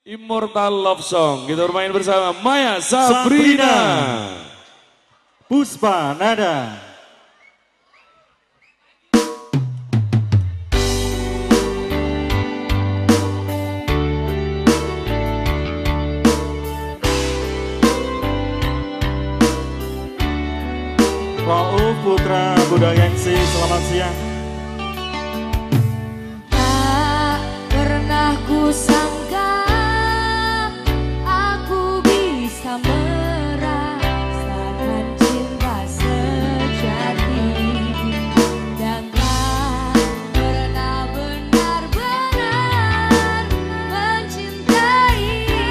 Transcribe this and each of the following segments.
Immortal Love Song. Kita bermain bersama Maya Sabrina. Puspa Nada. Rauf Putra Budayengsi, selamat siang. Tak pernah ku sangka aku bisa merasakan cinta sejati, dan tak pernah benar-benar mencintai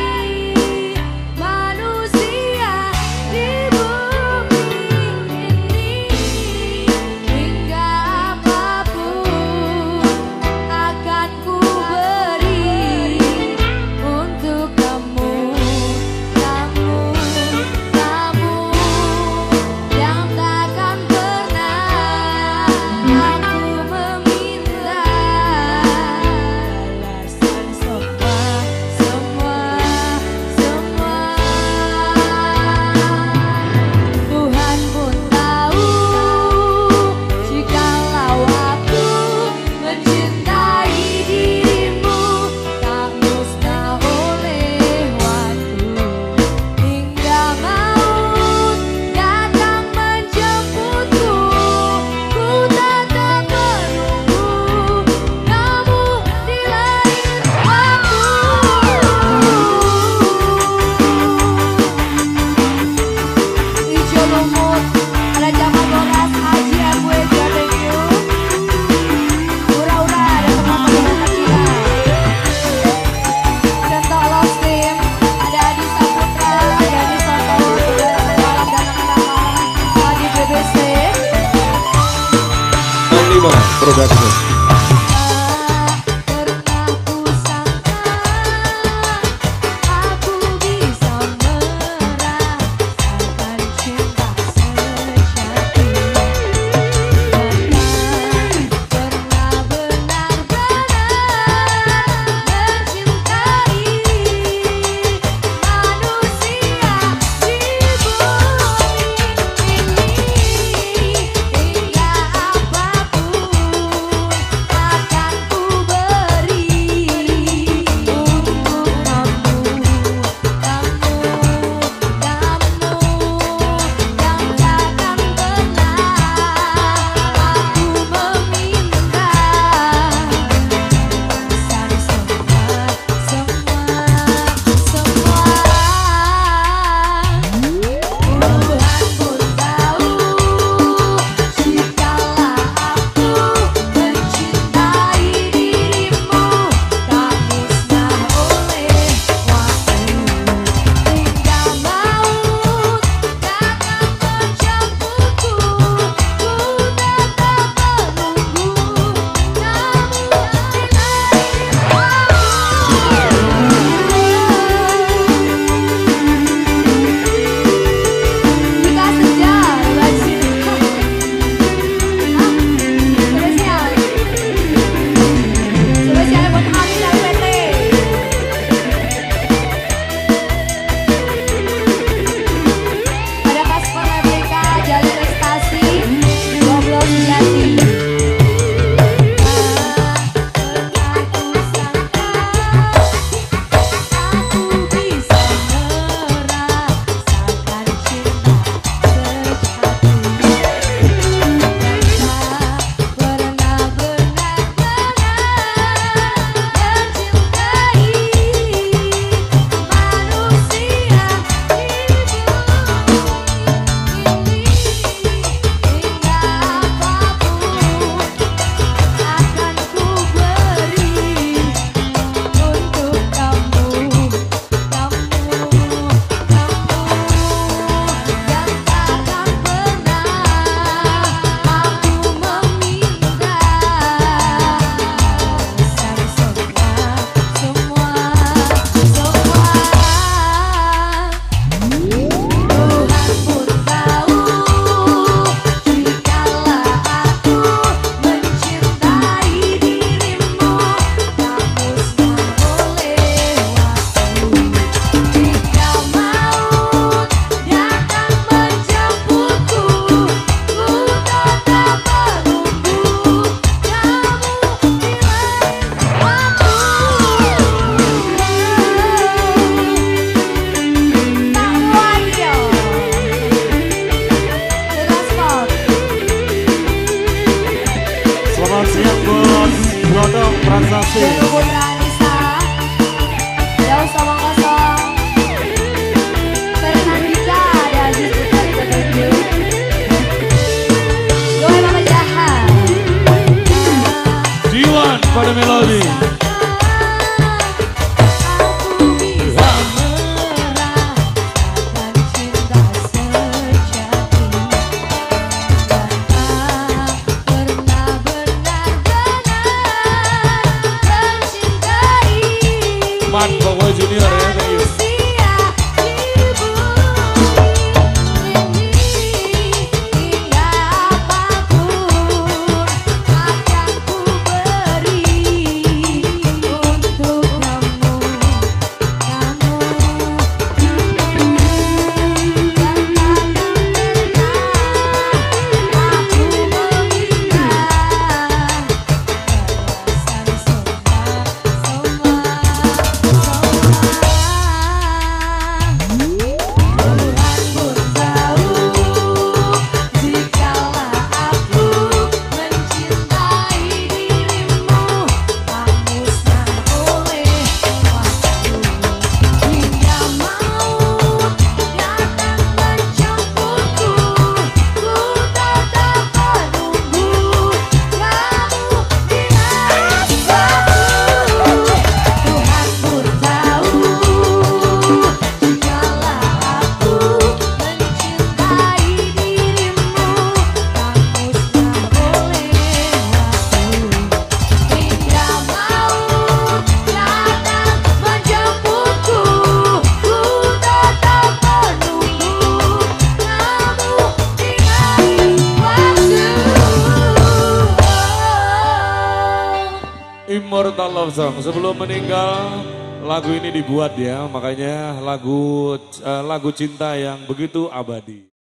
manusia di bumi ini. Hingga apapun akan ku beri untuk kamu, namun yang takkan pernah aku meminta balasan semua. Tuhan pun tahu jikalau aku mencintai dirimu, tak musnah oleh waktu. Hingga maut datang menjemputku, ku tetap menunggu kamu di lain waktu. Ijo lumut, ada zaman boras, haji gue jadengku. Ura-ura, ada teman-teman kecil. Contoh Lost Team, ada Adi Saputra, Dani Soto, Malam dan anak-anak di BBC. Panglima Production. Tak pernah ku sangka aku bisa merasakan cinta sejati, dan tak pernah benar-benar mencintai manusia di bumi ini. Hingga apapun Junior ya, thank you. Immortal Love Song. Sebelum meninggal lagu ini dibuat ya, makanya lagu cinta yang begitu abadi.